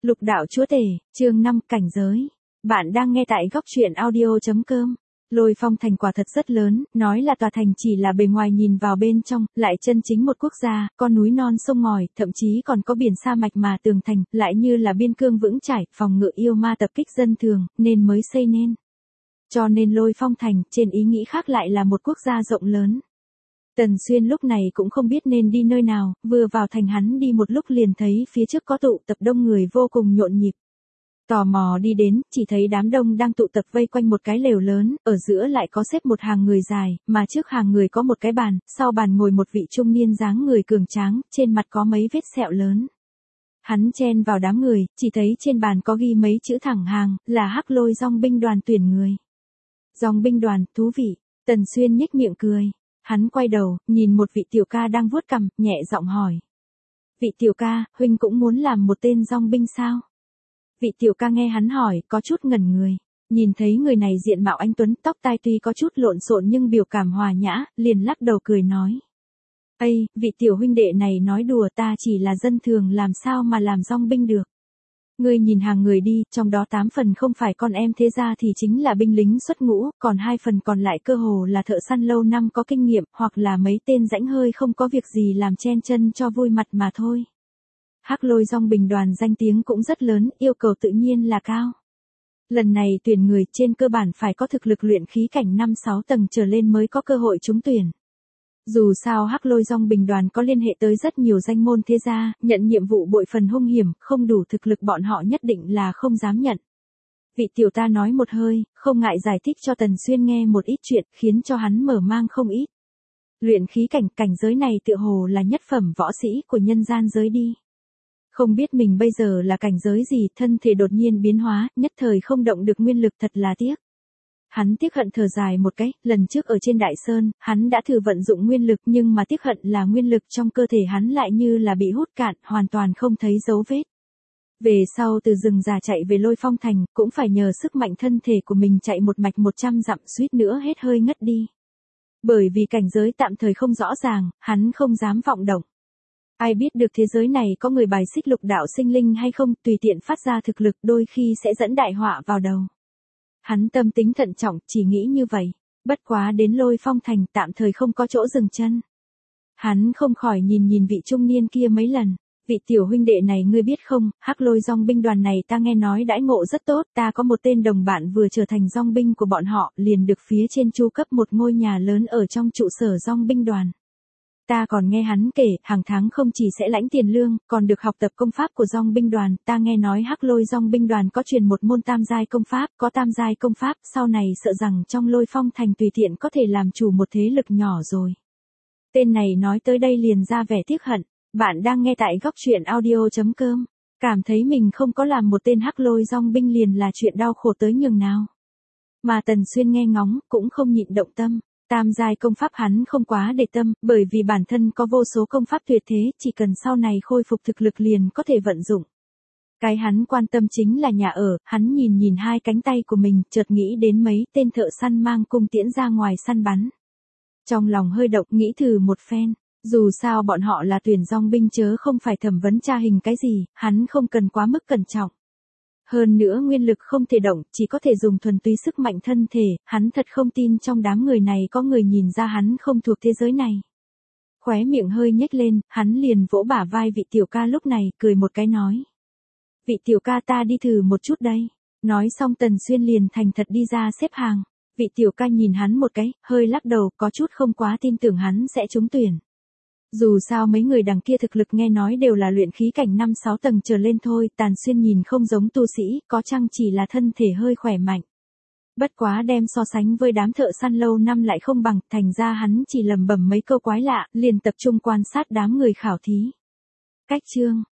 Lục đạo chúa tể, chương 5 cảnh giới. Bạn đang nghe tại góc truyện audio.com. Lôi Phong thành quả thật rất lớn, nói là tòa thành chỉ là bề ngoài nhìn vào bên trong, lại chân chính một quốc gia, có núi non sông ngòi, thậm chí còn có biển sa mạch mà tường thành, lại như là biên cương vững chãi, phòng ngự yêu ma tập kích dân thường, nên mới xây nên. Cho nên Lôi Phong thành, trên ý nghĩ khác lại là một quốc gia rộng lớn. Tần Xuyên lúc này cũng không biết nên đi nơi nào, vừa vào thành hắn đi một lúc liền thấy phía trước có tụ tập đông người vô cùng nhộn nhịp. Tò mò đi đến, chỉ thấy đám đông đang tụ tập vây quanh một cái lều lớn, ở giữa lại có xếp một hàng người dài, mà trước hàng người có một cái bàn, sau bàn ngồi một vị trung niên dáng người cường tráng, trên mặt có mấy vết sẹo lớn. Hắn chen vào đám người, chỉ thấy trên bàn có ghi mấy chữ thẳng hàng, là Hắc Lôi Dong binh đoàn tuyển người. Dong binh đoàn, thú vị. Tần Xuyên nhếch miệng cười. Hắn quay đầu, nhìn một vị tiểu ca đang vuốt cằm, nhẹ giọng hỏi. Vị tiểu ca, huynh cũng muốn làm một tên dong binh sao? Vị tiểu ca nghe hắn hỏi, có chút ngẩn người. Nhìn thấy người này diện mạo anh tuấn, tóc tai tuy có chút lộn xộn nhưng biểu cảm hòa nhã, liền lắc đầu cười nói. Ây, vị tiểu huynh đệ này nói đùa, ta chỉ là dân thường làm sao mà làm dong binh được. Ngươi nhìn hàng người đi, trong đó 8 phần không phải con em thế gia thì chính là binh lính xuất ngũ, còn 2 phần còn lại cơ hồ là thợ săn lâu năm có kinh nghiệm, hoặc là mấy tên rãnh hơi không có việc gì làm chen chân cho vui mặt mà thôi. Hắc Lôi Dong binh đoàn danh tiếng cũng rất lớn, yêu cầu tự nhiên là cao. Lần này tuyển người trên cơ bản phải có thực lực luyện khí cảnh 5-6 tầng trở lên mới có cơ hội trúng tuyển. Dù sao Hắc Lôi Dong binh đoàn có liên hệ tới rất nhiều danh môn thế gia, nhận nhiệm vụ bội phần hung hiểm, không đủ thực lực bọn họ nhất định là không dám nhận. Vị tiểu ta nói một hơi, không ngại giải thích cho Tần Xuyên nghe một ít chuyện, khiến cho hắn mở mang không ít. Luyện khí cảnh giới này tựa hồ là nhất phẩm võ sĩ của nhân gian giới đi. Không biết mình bây giờ là cảnh giới gì, thân thể đột nhiên biến hóa, nhất thời không động được nguyên lực, thật là tiếc. Hắn tiếc hận thở dài một cái, lần trước ở trên Đại Sơn, hắn đã thử vận dụng nguyên lực nhưng mà tiếc hận là nguyên lực trong cơ thể hắn lại như là bị hút cạn, hoàn toàn không thấy dấu vết. Về sau từ rừng già chạy về Lôi Phong thành, cũng phải nhờ sức mạnh thân thể của mình chạy một mạch 100 dặm, suýt nữa hết hơi ngất đi. Bởi vì cảnh giới tạm thời không rõ ràng, hắn không dám vọng động. Ai biết được thế giới này có người bài xích lục đạo sinh linh hay không, tùy tiện phát ra thực lực đôi khi sẽ dẫn đại họa vào đầu. Hắn tâm tính thận trọng, chỉ nghĩ như vậy. Bất quá đến Lôi Phong thành tạm thời không có chỗ dừng chân. Hắn không khỏi nhìn vị trung niên kia mấy lần. Vị tiểu huynh đệ này ngươi biết không, Hắc Lôi Dong binh đoàn này ta nghe nói đãi ngộ rất tốt, ta có một tên đồng bạn vừa trở thành dong binh của bọn họ, liền được phía trên chu cấp một ngôi nhà lớn ở trong trụ sở dong binh đoàn. Ta còn nghe hắn kể, hàng tháng không chỉ sẽ lãnh tiền lương, còn được học tập công pháp của dong binh đoàn, ta nghe nói Hắc Lôi Dong binh đoàn có truyền một môn tam giai công pháp, có tam giai công pháp, sau này sợ rằng trong Lôi Phong thành tùy tiện có thể làm chủ một thế lực nhỏ rồi. Tên này nói tới đây liền ra vẻ tiếc hận, bạn đang nghe tại góc truyện audio.com, cảm thấy mình không có làm một tên Hắc Lôi Dong binh liền là chuyện đau khổ tới nhường nào. Mà Tần Xuyên nghe ngóng, cũng không nhịn động tâm. Tam giai công pháp hắn không quá để tâm, bởi vì bản thân có vô số công pháp tuyệt thế, chỉ cần sau này khôi phục thực lực liền có thể vận dụng. Cái hắn quan tâm chính là nhà ở, hắn nhìn hai cánh tay của mình, chợt nghĩ đến mấy tên thợ săn mang cung tiễn ra ngoài săn bắn. Trong lòng hơi động, nghĩ thử một phen, dù sao bọn họ là tuyển dong binh chớ không phải thẩm vấn tra hình cái gì, hắn không cần quá mức cẩn trọng. Hơn nữa nguyên lực không thể động, chỉ có thể dùng thuần túy sức mạnh thân thể, hắn thật không tin trong đám người này có người nhìn ra hắn không thuộc thế giới này. Khóe miệng hơi nhếch lên, hắn liền vỗ bả vai vị tiểu ca lúc này, cười một cái nói. Vị tiểu ca ta đi thử một chút đây. Nói xong Tần Xuyên liền thành thật đi ra xếp hàng. Vị tiểu ca nhìn hắn một cái, hơi lắc đầu, có chút không quá tin tưởng hắn sẽ trúng tuyển. Dù sao mấy người đằng kia thực lực nghe nói đều là luyện khí cảnh 5-6 tầng trở lên thôi, Tần Xuyên nhìn không giống tu sĩ, có chăng chỉ là thân thể hơi khỏe mạnh. Bất quá đem so sánh với đám thợ săn lâu năm lại không bằng, thành ra hắn chỉ lẩm bẩm mấy câu quái lạ, liền tập trung quan sát đám người khảo thí. Cách chương